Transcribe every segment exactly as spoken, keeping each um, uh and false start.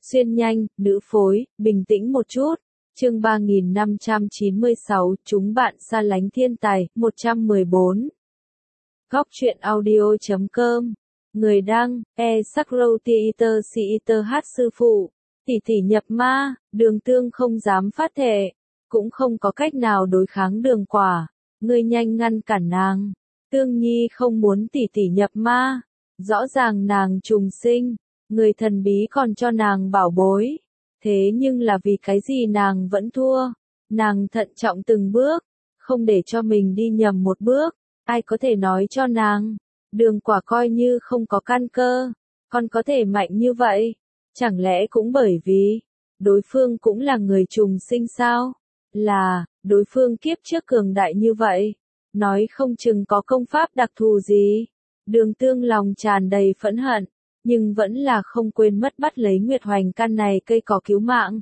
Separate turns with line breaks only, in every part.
Xuyên nhanh, nữ phối, bình tĩnh một chút. Chương ba nghìn năm trăm chín mươi sáu, chúng bạn xa lánh thiên tài, một trăm mười bốn. Góc truyện audio chấm com. Người đăng, e Sakro Theater Theater hát sư phụ. Tỷ tỷ nhập ma, Đường Tương không dám phát thệ, cũng không có cách nào đối kháng Đường Quả. Ngươi nhanh ngăn cản nàng. Tương Nhi không muốn tỷ tỷ nhập ma. Rõ ràng nàng trùng sinh, người thần bí còn cho nàng bảo bối. Thế nhưng là vì cái gì nàng vẫn thua? Nàng thận trọng từng bước, không để cho mình đi nhầm một bước. Ai có thể nói cho nàng? Đường Quả coi như không có căn cơ, còn có thể mạnh như vậy? Chẳng lẽ cũng bởi vì đối phương cũng là người trùng sinh sao? Là, đối phương kiếp trước cường đại như vậy, nói không chừng có công pháp đặc thù gì. Đường Tương lòng tràn đầy phẫn hận, nhưng vẫn là không quên mất bắt lấy Nguyệt Hoành căn này cây cỏ cứu mạng.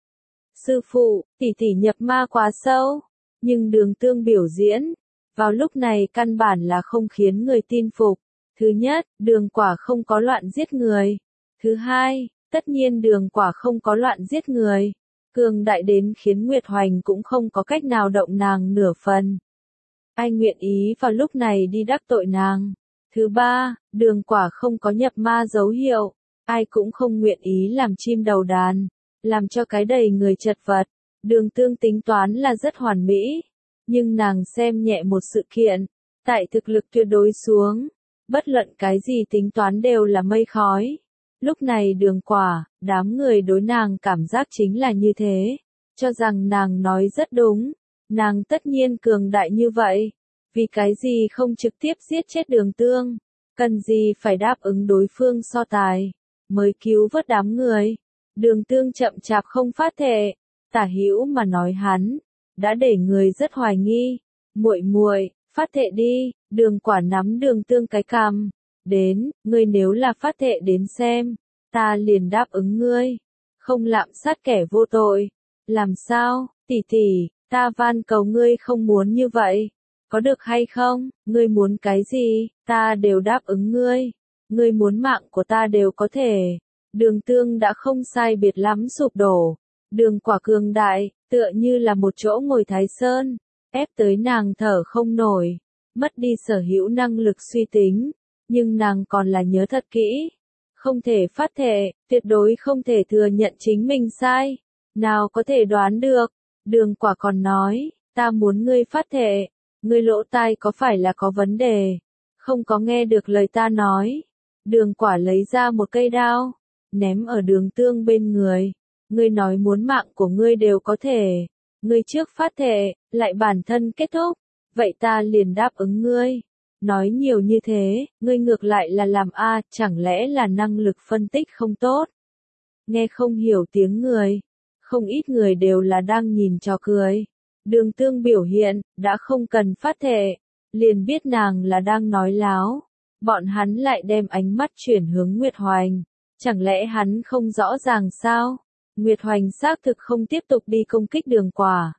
Sư phụ, tỷ tỷ nhập ma quá sâu, nhưng Đường Tương biểu diễn, vào lúc này căn bản là không khiến người tin phục. Thứ nhất, Đường Quả không có loạn giết người. Thứ hai, tất nhiên Đường Quả không có loạn giết người. Cường đại đến khiến Nguyệt Hoành cũng không có cách nào động nàng nửa phần. Ai nguyện ý vào lúc này đi đắc tội nàng? Thứ ba, Đường Quả không có nhập ma dấu hiệu, ai cũng không nguyện ý làm chim đầu đàn, làm cho cái đầy người chật vật. Đường Tương tính toán là rất hoàn mỹ, nhưng nàng xem nhẹ một sự kiện, tại thực lực tuyệt đối xuống, bất luận cái gì tính toán đều là mây khói. Lúc này Đường Quả, đám người đối nàng cảm giác chính là như thế, cho rằng nàng nói rất đúng, nàng tất nhiên cường đại như vậy. Vì cái gì không trực tiếp giết chết Đường Tương, cần gì phải đáp ứng đối phương so tài, mới cứu vớt đám người. Đường Tương chậm chạp không phát thệ, tả hữu mà nói hắn, đã để người rất hoài nghi. Muội muội, phát thệ đi. Đường Quả nắm Đường Tương cái cằm, đến, ngươi nếu là phát thệ đến xem, ta liền đáp ứng ngươi, không lạm sát kẻ vô tội. Làm sao, tỷ tỷ, ta van cầu ngươi không muốn như vậy. Có được hay không? Ngươi muốn cái gì, ta đều đáp ứng ngươi. Ngươi muốn mạng của ta đều có thể. Đường Tương đã không sai biệt lắm sụp đổ. Đường Quả cường đại, tựa như là một chỗ ngồi Thái Sơn, ép tới nàng thở không nổi, mất đi sở hữu năng lực suy tính, nhưng nàng còn là nhớ thật kỹ. Không thể phát thệ, tuyệt đối không thể thừa nhận chính mình sai. Nào có thể đoán được, Đường Quả còn nói, ta muốn ngươi phát thệ. Ngươi lỗ tai có phải là có vấn đề? Không có nghe được lời ta nói. Đường Quả lấy ra một cây đao, ném ở Đường Tương bên người. Ngươi nói muốn mạng của ngươi đều có thể. Ngươi trước phát thệ, lại bản thân kết thúc. Vậy ta liền đáp ứng ngươi. Nói nhiều như thế, ngươi ngược lại là làm a, chẳng lẽ là năng lực phân tích không tốt? Nghe không hiểu tiếng người. Không ít người đều là đang nhìn trò cười. Đường Tương biểu hiện, đã không cần phát thệ, liền biết nàng là đang nói láo. Bọn hắn lại đem ánh mắt chuyển hướng Nguyệt Hoành. Chẳng lẽ hắn không rõ ràng sao? Nguyệt Hoành xác thực không tiếp tục đi công kích Đường Quả,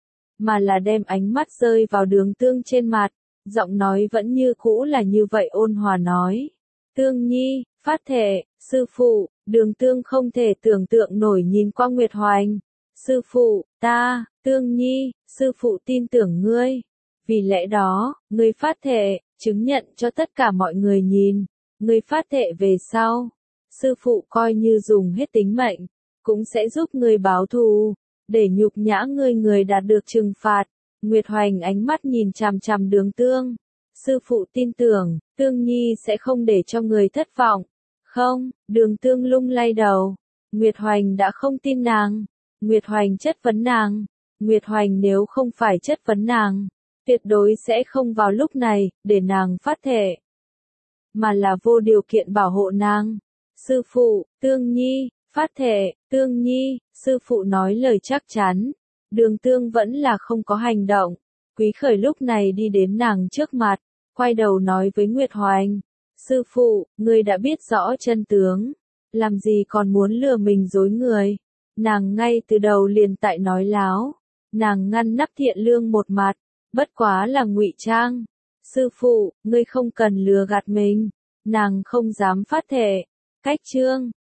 mà là đem ánh mắt rơi vào Đường Tương trên mặt. Giọng nói vẫn như cũ là như vậy ôn hòa nói. Tương Nhi, phát thệ, sư phụ. Đường Tương không thể tưởng tượng nổi nhìn qua Nguyệt Hoành. Sư phụ, ta, Tương Nhi, sư phụ tin tưởng ngươi. Vì lẽ đó, ngươi phát thệ, chứng nhận cho tất cả mọi người nhìn. Ngươi phát thệ về sau, sư phụ coi như dùng hết tính mệnh, cũng sẽ giúp ngươi báo thù, để nhục nhã ngươi người đạt được trừng phạt. Nguyệt Hoành ánh mắt nhìn chằm chằm Đường Tương. Sư phụ tin tưởng, Tương Nhi sẽ không để cho người thất vọng. Không, Đường Tương lung lay đầu. Nguyệt Hoành đã không tin nàng. Nguyệt Hoành chất vấn nàng. Nguyệt Hoành nếu không phải chất vấn nàng, tuyệt đối sẽ không vào lúc này, để nàng phát thệ, mà là vô điều kiện bảo hộ nàng. Sư phụ, Tương Nhi, phát thệ, Tương Nhi, sư phụ nói lời chắc chắn. Đường Tương vẫn là không có hành động. Quý Khởi lúc này đi đến nàng trước mặt, quay đầu nói với Nguyệt Hoành. Sư phụ, ngươi đã biết rõ chân tướng, làm gì còn muốn lừa mình dối người. Nàng ngay từ đầu liền tại nói láo. Nàng ngăn nắp thiện lương một mặt, bất quá là ngụy trang. Sư phụ, ngươi không cần lừa gạt mình. Nàng không dám phát thệ. Cách chương